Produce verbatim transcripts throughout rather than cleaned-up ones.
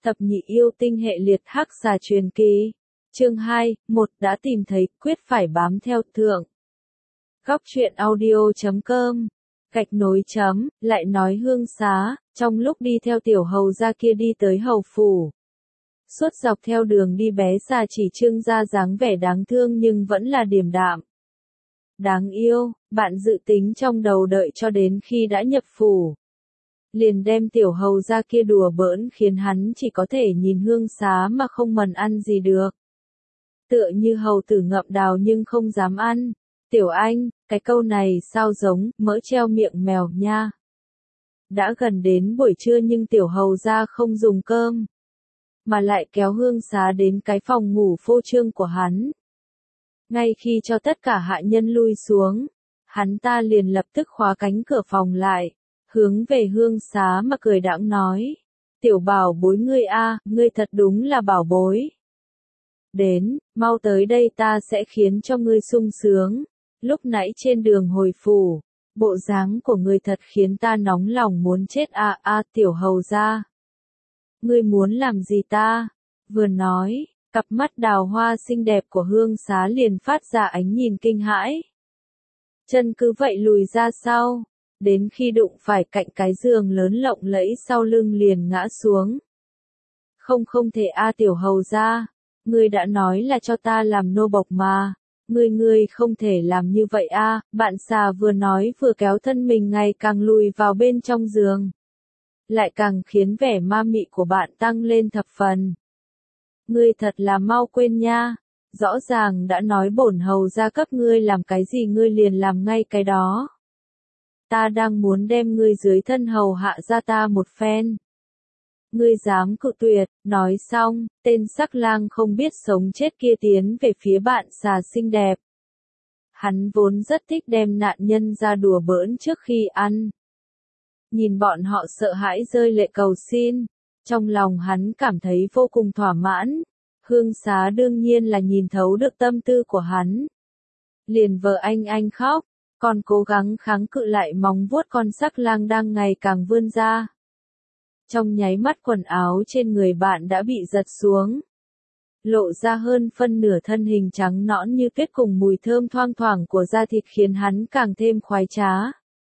Thập nhị yêu tinh hệ liệt hắc xà truyền kỳ. Chương hai, một đã tìm thấy, quyết phải bám theo thượng. Góc truyện audio chấm com, gạch nối chấm, lại nói Hương Xá, trong lúc đi theo tiểu hầu ra kia đi tới hầu phủ. Suốt dọc theo đường đi bé xà chỉ trưng ra dáng vẻ đáng thương nhưng vẫn là điềm đạm. Đáng yêu, bạn dự tính trong đầu đợi cho đến khi đã nhập phủ. Liền đem tiểu hầu ra kia đùa bỡn khiến hắn chỉ có thể nhìn Hương Xá mà không mần ăn gì được. Tựa như hầu tử ngậm đào nhưng không dám ăn. Tiểu anh, cái câu này sao giống, mỡ treo miệng mèo nha. Đã gần đến buổi trưa nhưng tiểu hầu ra không dùng cơm. Mà lại kéo Hương Xá đến cái phòng ngủ phô trương của hắn. Ngay khi cho tất cả hạ nhân lui xuống, hắn ta liền lập tức khóa cánh cửa phòng lại. Hướng về Hương Xá mà cười đãng nói. Tiểu bảo bối ngươi a, ngươi thật đúng là bảo bối. Đến, mau tới đây ta sẽ khiến cho ngươi sung sướng. Lúc nãy trên đường hồi phủ, bộ dáng của ngươi thật khiến ta nóng lòng muốn chết a a tiểu hầu ra. Ngươi muốn làm gì ta? Vừa nói, cặp mắt đào hoa xinh đẹp của Hương Xá liền phát ra ánh nhìn kinh hãi. Chân cứ vậy lùi ra sau. Đến khi đụng phải cạnh cái giường lớn lộng lẫy sau lưng liền ngã xuống. Không không thể a tiểu hầu ra, ngươi đã nói là cho ta làm nô bộc mà, ngươi ngươi không thể làm như vậy a. Bạn xà vừa nói vừa kéo thân mình ngày càng lùi vào bên trong giường. Lại càng khiến vẻ ma mị của bạn tăng lên thập phần. Ngươi thật là mau quên nha, rõ ràng đã nói bổn hầu ra cấp ngươi làm cái gì ngươi liền làm ngay cái đó. Ta đang muốn đem ngươi dưới thân hầu hạ ra ta một phen. Ngươi dám cự tuyệt, nói xong, tên sắc lang không biết sống chết kia tiến về phía bạn xà xinh đẹp. Hắn vốn rất thích đem nạn nhân ra đùa bỡn trước khi ăn. Nhìn bọn họ sợ hãi rơi lệ cầu xin, trong lòng hắn cảm thấy vô cùng thỏa mãn. Hương Xá đương nhiên là nhìn thấu được tâm tư của hắn. Liền vờ anh anh khóc. Còn cố gắng kháng cự lại móng vuốt con sắc lang đang ngày càng vươn ra. Trong nháy mắt quần áo trên người bạn đã bị giật xuống. Lộ ra hơn phân nửa thân hình trắng nõn như tuyết cùng mùi thơm thoang thoảng của da thịt khiến hắn càng thêm khoái trá.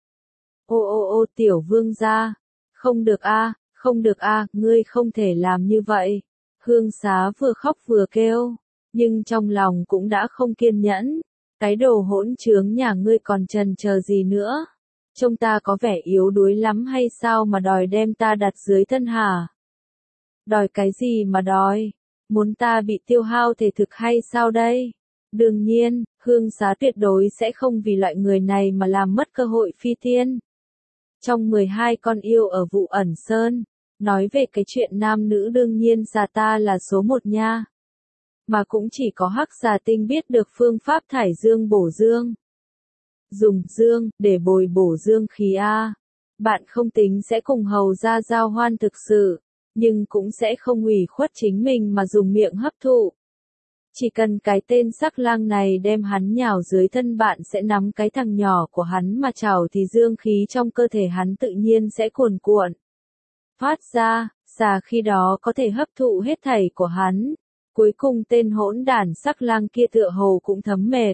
Ô ô ô tiểu vương gia, không được a, không được a, ngươi không thể làm như vậy. Hương Xá vừa khóc vừa kêu, nhưng trong lòng cũng đã không kiên nhẫn. Cái đồ hỗn trướng nhà ngươi còn chần chờ gì nữa? Trông ta có vẻ yếu đuối lắm hay sao mà đòi đem ta đặt dưới thân hả? Đòi cái gì mà đòi? Muốn ta bị tiêu hao thể thực hay sao đây? Đương nhiên, Hương Xá tuyệt đối sẽ không vì loại người này mà làm mất cơ hội phi tiên. Trong mười hai con yêu ở Vụ Ẩn Sơn, nói về cái chuyện nam nữ đương nhiên xà ta là số một nha. Mà cũng chỉ có hắc xà tinh biết được phương pháp thải dương bổ dương. Dùng dương, để bồi bổ dương khí A. Bạn không tính sẽ cùng hầu ra giao hoan thực sự, nhưng cũng sẽ không ủy khuất chính mình mà dùng miệng hấp thụ. Chỉ cần cái tên sắc lang này đem hắn nhào dưới thân bạn sẽ nắm cái thằng nhỏ của hắn mà chảo thì dương khí trong cơ thể hắn tự nhiên sẽ cuồn cuộn. Phát ra, xà khi đó có thể hấp thụ hết thảy của hắn. Cuối cùng tên hỗn đản sắc lang kia tựa hồ cũng thấm mệt.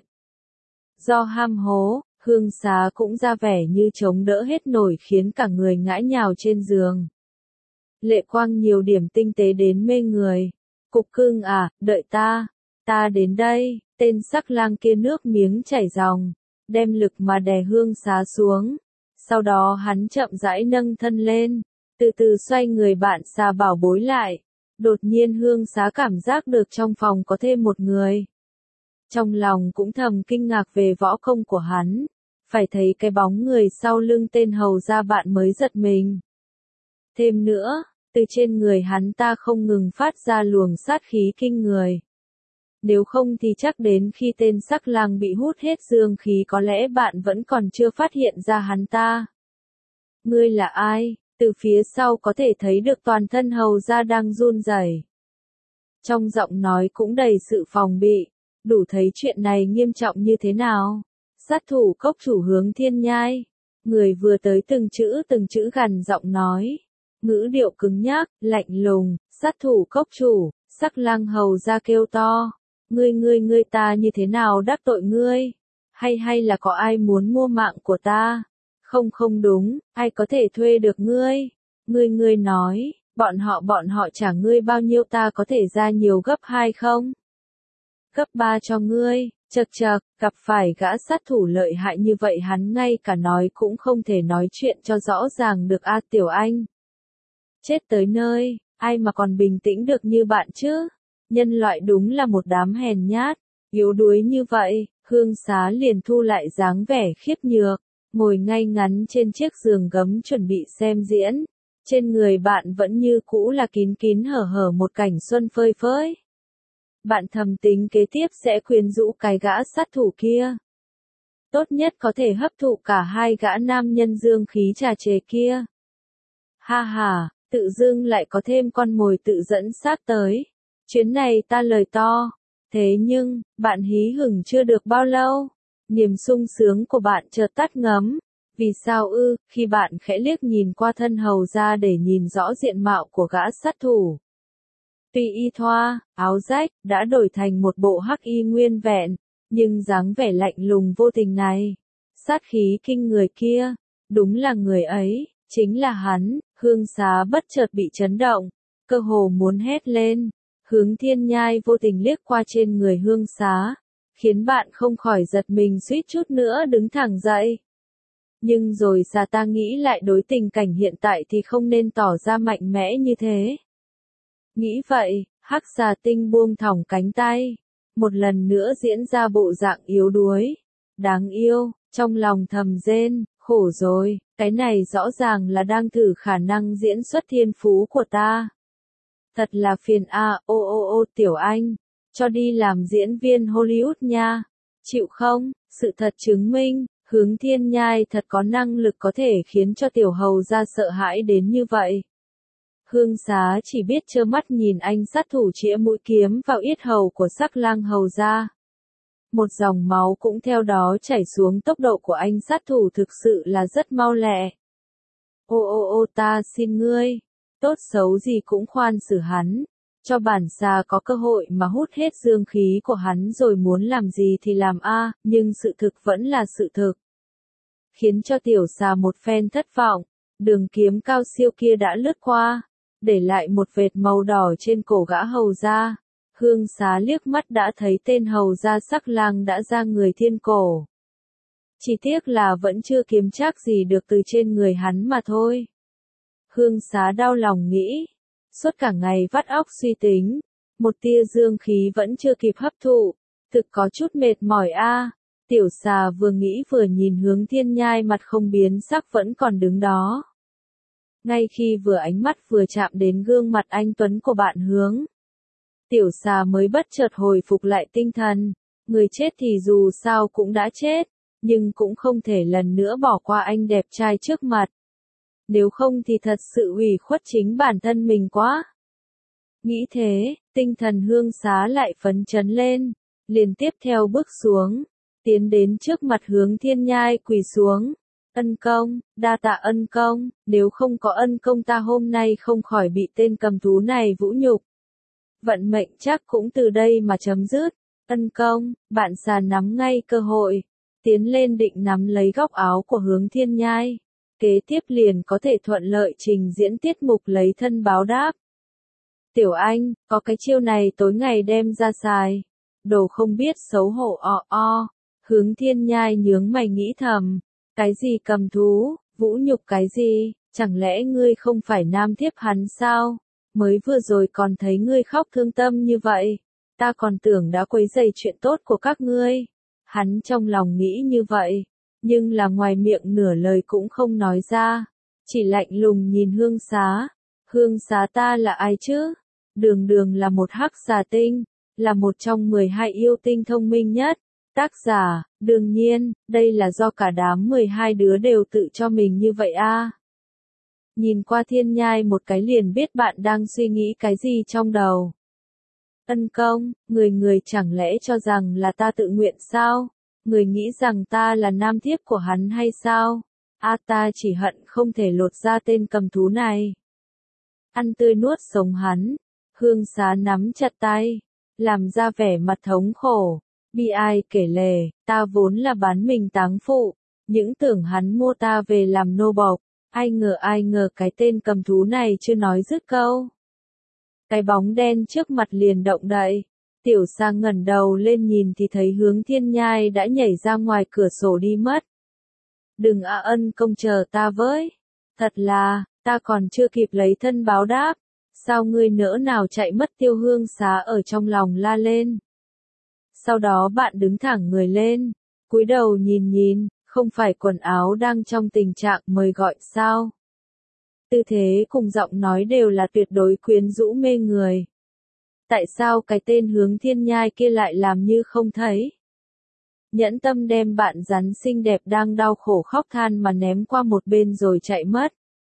Do ham hố, Hương Xá cũng ra vẻ như chống đỡ hết nổi khiến cả người ngã nhào trên giường. Lệ quang nhiều điểm tinh tế đến mê người. Cục cưng à, đợi ta, ta đến đây, tên sắc lang kia nước miếng chảy ròng, đem lực mà đè Hương Xá xuống. Sau đó hắn chậm rãi nâng thân lên, từ từ xoay người bạn xà bảo bối lại. Đột nhiên Hương Xá cảm giác được trong phòng có thêm một người. Trong lòng cũng thầm kinh ngạc về võ công của hắn. Phải thấy cái bóng người sau lưng tên hầu ra bạn mới giật mình. Thêm nữa, từ trên người hắn ta không ngừng phát ra luồng sát khí kinh người. Nếu không thì chắc đến khi tên sắc lang bị hút hết dương khí có lẽ bạn vẫn còn chưa phát hiện ra hắn ta. Ngươi là ai? Từ phía sau có thể thấy được toàn thân hầu ra đang run rẩy. Trong giọng nói cũng đầy sự phòng bị, đủ thấy chuyện này nghiêm trọng như thế nào. Sát thủ cốc chủ Hướng Thiên Nhai. Người vừa tới từng chữ từng chữ gằn giọng nói. Ngữ điệu cứng nhắc, lạnh lùng, Sát thủ cốc chủ, Sắc Lang hầu ra kêu to. Ngươi ngươi ngươi ta như thế nào đắc tội ngươi? Hay hay là có ai muốn mua mạng của ta? Không không đúng, ai có thể thuê được ngươi? Ngươi ngươi nói, bọn họ bọn họ trả ngươi bao nhiêu ta có thể ra nhiều gấp hai không? Gấp ba cho ngươi, chật chật, gặp phải gã sát thủ lợi hại như vậy hắn ngay cả nói cũng không thể nói chuyện cho rõ ràng được a Tiểu Anh. Chết tới nơi, ai mà còn bình tĩnh được như bạn chứ? Nhân loại đúng là một đám hèn nhát, yếu đuối như vậy, Hương Xá liền thu lại dáng vẻ khiếp nhược, ngồi ngay ngắn trên chiếc giường gấm chuẩn bị xem diễn. Trên người bạn vẫn như cũ là kín kín hở hở một cảnh xuân phơi phới. Bạn thầm tính kế tiếp sẽ quyến rũ cái gã sát thủ kia. Tốt nhất có thể hấp thụ cả hai gã nam nhân dương khí trà trề kia. Ha ha, tự dưng lại có thêm con mồi tự dẫn sát tới. Chuyến này ta lời to. Thế nhưng, bạn hí hửng chưa được bao lâu. Niềm sung sướng của bạn chợt tắt ngấm. Vì sao ư, khi bạn khẽ liếc nhìn qua thân hầu ra để nhìn rõ diện mạo của gã sát thủ. Tuy y thoa, áo rách, đã đổi thành một bộ hắc y nguyên vẹn, nhưng dáng vẻ lạnh lùng vô tình này, sát khí kinh người kia, đúng là người ấy, chính là hắn. Hương Xá bất chợt bị chấn động, cơ hồ muốn hét lên. Hướng Thiên Nhai vô tình liếc qua trên người Hương Xá, khiến bạn không khỏi giật mình suýt chút nữa đứng thẳng dậy. Nhưng rồi xa ta nghĩ lại đối tình cảnh hiện tại thì không nên tỏ ra mạnh mẽ như thế. Nghĩ vậy, Hắc Xà Tinh buông thõng cánh tay, một lần nữa diễn ra bộ dạng yếu đuối. Đáng yêu, trong lòng thầm rên, khổ rồi, cái này rõ ràng là đang thử khả năng diễn xuất thiên phú của ta. Thật là phiền a, ô ô ô Tiểu Anh, cho đi làm diễn viên Hollywood nha. Chịu không? Sự thật chứng minh, Hướng Thiên Nhai thật có năng lực có thể khiến cho tiểu hầu ra sợ hãi đến như vậy. Hương Xá chỉ biết trơ mắt nhìn anh sát thủ chĩa mũi kiếm vào yết hầu của Sắc Lang hầu ra. Một dòng máu cũng theo đó chảy xuống, tốc độ của anh sát thủ thực sự là rất mau lẹ. Ô ô ô ta xin ngươi, tốt xấu gì cũng khoan xử hắn, cho bản xà có cơ hội mà hút hết dương khí của hắn rồi muốn làm gì thì làm a, nhưng sự thực vẫn là sự thực. Khiến cho tiểu xà một phen thất vọng, đường kiếm cao siêu kia đã lướt qua, để lại một vệt màu đỏ trên cổ gã hầu ra. Hương Xá liếc mắt đã thấy tên hầu ra Sắc Lang đã ra người thiên cổ. Chỉ tiếc là vẫn chưa kiếm trác gì được từ trên người hắn mà thôi. Hương Xá đau lòng nghĩ, suốt cả ngày vắt óc suy tính, một tia dương khí vẫn chưa kịp hấp thụ, thực có chút mệt mỏi a. Tiểu xà vừa nghĩ vừa nhìn Hướng Thiên Nhai mặt không biến sắc vẫn còn đứng đó. Ngay khi vừa ánh mắt vừa chạm đến gương mặt anh tuấn của bạn Hướng, tiểu xà mới bất chợt hồi phục lại tinh thần. Người chết thì dù sao cũng đã chết, nhưng cũng không thể lần nữa bỏ qua anh đẹp trai trước mặt. Nếu không thì thật sự ủy khuất chính bản thân mình quá. Nghĩ thế, tinh thần Hương Xá lại phấn chấn lên, liền tiếp theo bước xuống, tiến đến trước mặt Hướng Thiên Nhai quỳ xuống. Ân công, đa tạ ân công, nếu không có ân công ta hôm nay không khỏi bị tên cầm thú này vũ nhục. Vận mệnh chắc cũng từ đây mà chấm dứt. Ân công, bạn xà nắm ngay cơ hội, tiến lên định nắm lấy góc áo của Hướng Thiên Nhai. Kế tiếp liền có thể thuận lợi trình diễn tiết mục lấy thân báo đáp. Tiểu Anh, có cái chiêu này tối ngày đem ra xài. Đồ không biết xấu hổ o o. Hướng Thiên Nhai nhướng mày nghĩ thầm. Cái gì cầm thú, vũ nhục cái gì, chẳng lẽ ngươi không phải nam thiếp hắn sao? Mới vừa rồi còn thấy ngươi khóc thương tâm như vậy. Ta còn tưởng đã quấy rầy chuyện tốt của các ngươi. Hắn trong lòng nghĩ như vậy, nhưng là ngoài miệng nửa lời cũng không nói ra. Chỉ lạnh lùng nhìn Hương Xá. Hương Xá ta là ai chứ? Đường đường là một hắc xà tinh, là một trong mười hai yêu tinh thông minh nhất. Tác giả, đương nhiên, đây là do cả đám mười hai đứa đều tự cho mình như vậy a. Nhìn qua Thiên Nhai một cái liền biết bạn đang suy nghĩ cái gì trong đầu. Ân công, người người chẳng lẽ cho rằng là ta tự nguyện sao? Người nghĩ rằng ta là nam thiếp của hắn hay sao? A ta chỉ hận không thể lột ra tên cầm thú này. Ăn tươi nuốt sống hắn, Hương xá nắm chặt tay, làm ra vẻ mặt thống khổ, bi ai kể lể, ta vốn là bán mình táng phụ, những tưởng hắn mua ta về làm nô bộc, ai ngờ ai ngờ cái tên cầm thú này chưa nói dứt câu. Cái bóng đen trước mặt liền động đậy, tiểu sa ngẩng đầu lên nhìn thì thấy Hướng Thiên Nhai đã nhảy ra ngoài cửa sổ đi mất. Đừng ạ ân công chờ ta với, thật là, ta còn chưa kịp lấy thân báo đáp, sao ngươi nỡ nào chạy mất Tiêu Hương xá ở trong lòng la lên. Sau đó bạn đứng thẳng người lên, cúi đầu nhìn nhìn, không phải quần áo đang trong tình trạng mời gọi sao. Tư thế cùng giọng nói đều là tuyệt đối quyến rũ mê người. Tại sao cái tên Hướng Thiên Nhai kia lại làm như không thấy? Nhẫn tâm đem bạn rắn xinh đẹp đang đau khổ khóc than mà ném qua một bên rồi chạy mất.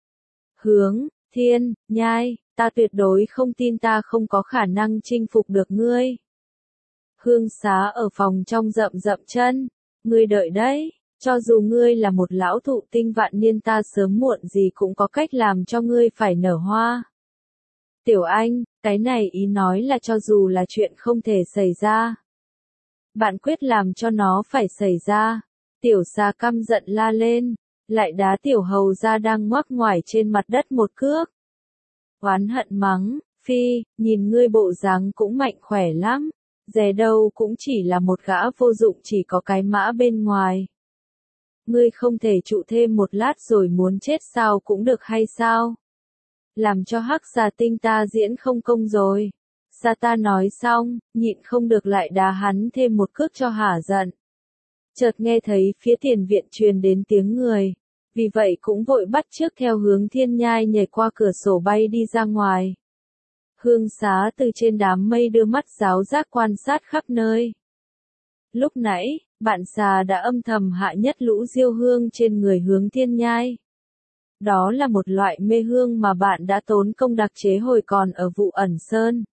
Hướng Thiên Nhai, ta tuyệt đối không tin ta không có khả năng chinh phục được ngươi. Hương xá ở phòng trong rậm rậm chân, ngươi đợi đấy, cho dù ngươi là một lão thụ tinh vạn niên ta sớm muộn gì cũng có cách làm cho ngươi phải nở hoa. Tiểu Anh, cái này ý nói là cho dù là chuyện không thể xảy ra, bạn quyết làm cho nó phải xảy ra. Tiểu Sa căm giận la lên, lại đá tiểu hầu ra đang ngoắc ngoải trên mặt đất một cước. Oán hận mắng, phi, nhìn ngươi bộ dáng cũng mạnh khỏe lắm, dè đâu cũng chỉ là một gã vô dụng chỉ có cái mã bên ngoài. Ngươi không thể trụ thêm một lát rồi muốn chết sao cũng được hay sao? Làm cho hắc xà tinh ta diễn không công rồi. Sa ta nói xong, nhịn không được lại đá hắn thêm một cước cho hả giận. Chợt nghe thấy phía tiền viện truyền đến tiếng người, vì vậy cũng vội bắt chước theo Hướng Thiên Nhai nhảy qua cửa sổ bay đi ra ngoài. Hương xá từ trên đám mây đưa mắt giáo giác quan sát khắp nơi. Lúc nãy, bạn xà đã âm thầm hạ nhất lũ diêu hương trên người Hướng Thiên Nhai. Đó là một loại mê hương mà bạn đã tốn công đặc chế hồi còn ở Vụ Ẩn Sơn.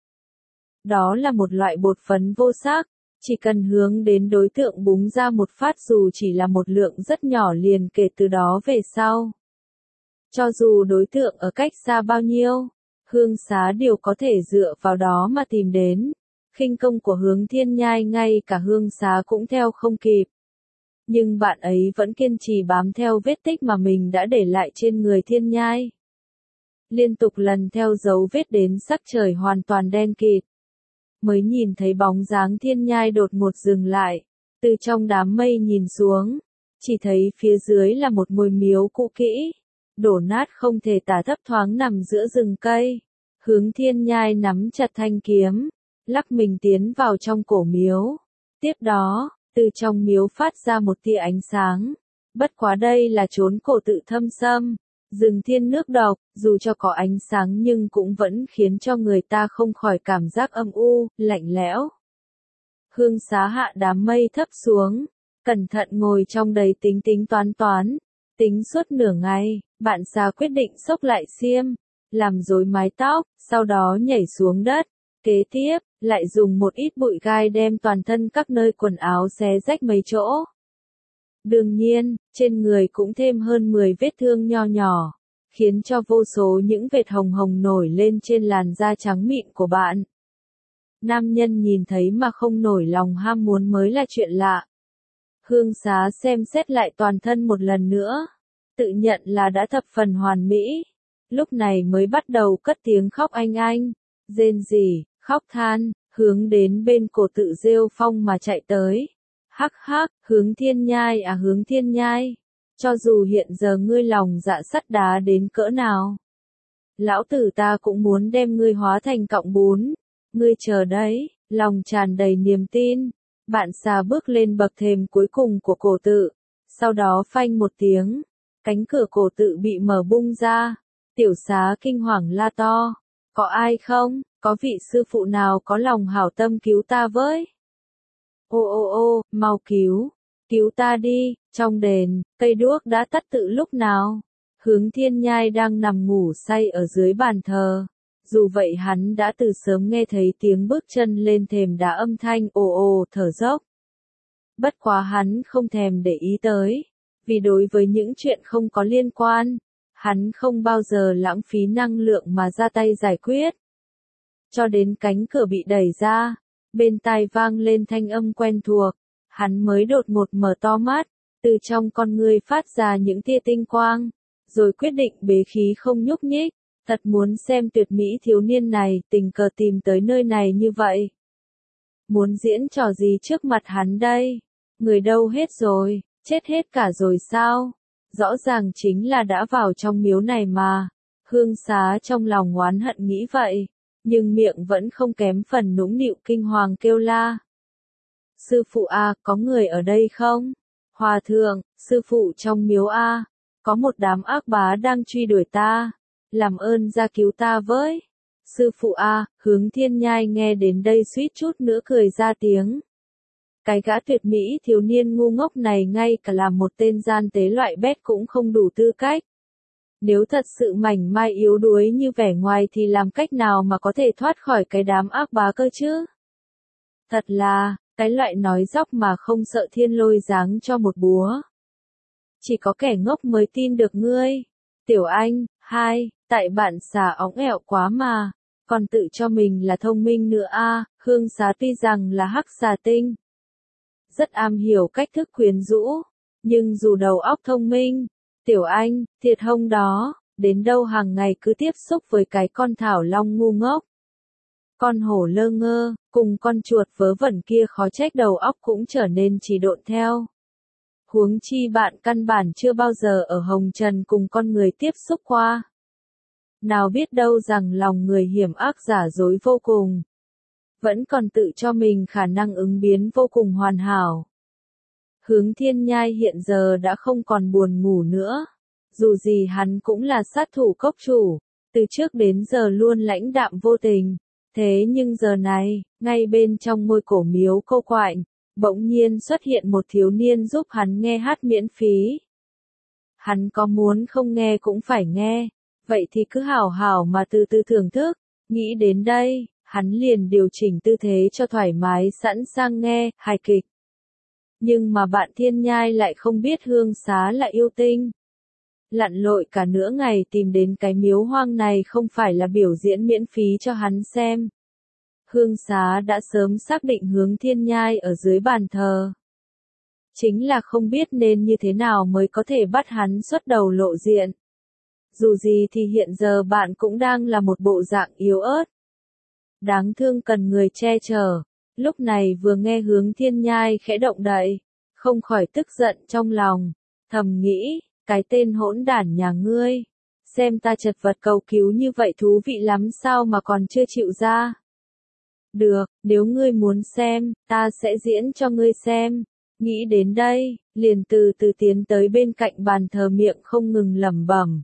Đó là một loại bột phấn vô sắc, chỉ cần hướng đến đối tượng búng ra một phát dù chỉ là một lượng rất nhỏ liền kể từ đó về sau. Cho dù đối tượng ở cách xa bao nhiêu, Hương xá đều có thể dựa vào đó mà tìm đến. Khinh công của Hướng Thiên Nhai ngay cả Hương xá cũng theo không kịp. Nhưng bạn ấy vẫn kiên trì bám theo vết tích mà mình đã để lại trên người Thiên Nhai. Liên tục lần theo dấu vết đến sắc trời hoàn toàn đen kịt. Mới nhìn thấy bóng dáng Thiên Nhai đột ngột dừng lại, từ trong đám mây nhìn xuống, chỉ thấy phía dưới là một ngôi miếu cũ kỹ, đổ nát không thể tả thấp thoáng nằm giữa rừng cây. Hướng Thiên Nhai nắm chặt thanh kiếm, lắc mình tiến vào trong cổ miếu. Tiếp đó, từ trong miếu phát ra một tia ánh sáng. Bất quá đây là chốn cổ tự thâm sâm, rừng thiên nước độc, dù cho có ánh sáng nhưng cũng vẫn khiến cho người ta không khỏi cảm giác âm u, lạnh lẽo. Hương xá hạ đám mây thấp xuống, cẩn thận ngồi trong đầy tính tính toán toán. Tính suốt nửa ngày, bạn xà quyết định xốc lại xiêm, làm rối mái tóc, sau đó nhảy xuống đất. Kế tiếp, lại dùng một ít bụi gai đem toàn thân các nơi quần áo xé rách mấy chỗ. Đương nhiên, trên người cũng thêm hơn mười vết thương nho nhỏ, khiến cho vô số những vệt hồng hồng nổi lên trên làn da trắng mịn của bạn. Nam nhân nhìn thấy mà không nổi lòng ham muốn mới là chuyện lạ. Hương xá xem xét lại toàn thân một lần nữa, tự nhận là đã thập phần hoàn mỹ. Lúc này mới bắt đầu cất tiếng khóc anh anh, rên rỉ, khóc than, hướng đến bên cổ tự rêu phong mà chạy tới. Hắc hắc, Hướng Thiên Nhai à Hướng Thiên Nhai, cho dù hiện giờ ngươi lòng dạ sắt đá đến cỡ nào, lão tử ta cũng muốn đem ngươi hóa thành cọng bún. Ngươi chờ đấy, lòng tràn đầy niềm tin. Bạn xà bước lên bậc thềm cuối cùng của cổ tự, sau đó phanh một tiếng, cánh cửa cổ tự bị mở bung ra. Tiểu xá kinh hoàng la to, có ai không, có vị sư phụ nào có lòng hảo tâm cứu ta với? Ô ô ô, mau cứu, cứu ta đi, trong đền, cây đuốc đã tắt từ lúc nào? Hướng Thiên Nhai đang nằm ngủ say ở dưới bàn thờ. Dù vậy hắn đã từ sớm nghe thấy tiếng bước chân lên thềm đá âm thanh ồ ồ thở dốc. Bất quá hắn không thèm để ý tới, vì đối với những chuyện không có liên quan, hắn không bao giờ lãng phí năng lượng mà ra tay giải quyết. cho đến cánh cửa bị đẩy ra, bên tai vang lên thanh âm quen thuộc, hắn mới đột ngột mở to mắt, từ trong con ngươi phát ra những tia tinh quang, rồi quyết định bế khí không nhúc nhích, thật muốn xem tuyệt mỹ thiếu niên này tình cờ tìm tới nơi này như vậy. Muốn diễn trò gì trước mặt hắn đây? Người đâu hết rồi, chết hết cả rồi sao? Rõ ràng chính là đã vào trong miếu này mà. Hương Xá trong lòng oán hận nghĩ vậy, nhưng miệng vẫn không kém phần nũng nịu kinh hoàng kêu la. Sư phụ a, có người ở đây không? Hòa thượng, sư phụ trong miếu a, có một đám ác bá đang truy đuổi ta, làm ơn ra cứu ta với. Sư phụ a, Hướng Thiên Nhai nghe đến đây suýt chút nữa cười ra tiếng. Cái gã tuyệt mỹ thiếu niên ngu ngốc này ngay cả làm một tên gian tế loại bét cũng không đủ tư cách. Nếu thật sự mảnh mai yếu đuối như vẻ ngoài thì làm cách nào mà có thể thoát khỏi cái đám ác bá cơ chứ? Thật là, cái loại nói dóc mà không sợ thiên lôi giáng cho một búa. Chỉ có kẻ ngốc mới tin được ngươi. Tiểu Anh, hai, tại bạn xà óng ẹo quá mà, còn tự cho mình là thông minh nữa a. Hương Xá tuy rằng là hắc xà tinh, rất am hiểu cách thức quyến rũ, nhưng dù đầu óc thông minh, Tiểu Anh, thiệt hông đó, đến đâu hàng ngày cứ tiếp xúc với cái con thảo long ngu ngốc. Con hổ lơ ngơ, cùng con chuột vớ vẩn kia khó trách đầu óc cũng trở nên trì độn theo. Huống chi bạn căn bản chưa bao giờ ở hồng trần cùng con người tiếp xúc qua. Nào biết đâu rằng lòng người hiểm ác giả dối vô cùng. Vẫn còn tự cho mình khả năng ứng biến vô cùng hoàn hảo. Hướng Thiên Nhai hiện giờ đã không còn buồn ngủ nữa. Dù gì hắn cũng là sát thủ cốc chủ, từ trước đến giờ luôn lãnh đạm vô tình. Thế nhưng giờ này, ngay bên trong ngôi cổ miếu cô quạnh, bỗng nhiên xuất hiện một thiếu niên giúp hắn nghe hát miễn phí. Hắn có muốn không nghe cũng phải nghe, vậy thì cứ hào hào mà từ từ thưởng thức. Nghĩ đến đây, hắn liền điều chỉnh tư thế cho thoải mái sẵn sàng nghe hài kịch. Nhưng mà bạn Thiên Nhai lại không biết Hương Xá là yêu tinh. Lặn lội cả nửa ngày tìm đến cái miếu hoang này không phải là biểu diễn miễn phí cho hắn xem. Hương Xá đã sớm xác định Hướng Thiên Nhai ở dưới bàn thờ. Chính là không biết nên như thế nào mới có thể bắt hắn xuất đầu lộ diện. Dù gì thì hiện giờ bạn cũng đang là một bộ dạng yếu ớt. Đáng thương cần người che chở. Lúc này vừa nghe Hướng Thiên Nhai khẽ động đậy, không khỏi tức giận trong lòng, thầm nghĩ, cái tên hỗn đản nhà ngươi, xem ta chật vật cầu cứu như vậy thú vị lắm sao mà còn chưa chịu ra. Được, nếu ngươi muốn xem, ta sẽ diễn cho ngươi xem. Nghĩ đến đây, liền từ từ tiến tới bên cạnh bàn thờ miệng không ngừng lẩm bẩm.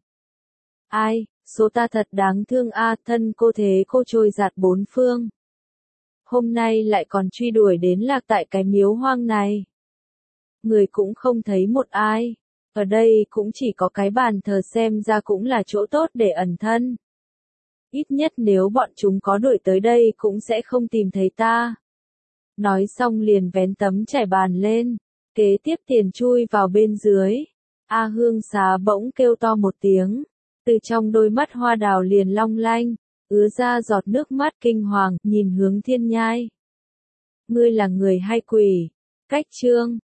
Ai, số ta thật đáng thương a, thân cô thế cô trôi giạt bốn phương. Hôm nay lại còn truy đuổi đến lạc tại cái miếu hoang này. Người cũng không thấy một ai. Ở đây cũng chỉ có cái bàn thờ xem ra cũng là chỗ tốt để ẩn thân. Ít nhất nếu bọn chúng có đuổi tới đây cũng sẽ không tìm thấy ta. Nói xong liền vén tấm trải bàn lên, kế tiếp tiền chui vào bên dưới. A Hương Xá bỗng kêu to một tiếng, từ trong đôi mắt hoa đào liền long lanh, ứa ra giọt nước mắt kinh hoàng, nhìn Hướng Thiên Nhai. Ngươi là người hay quỷ? Cách chương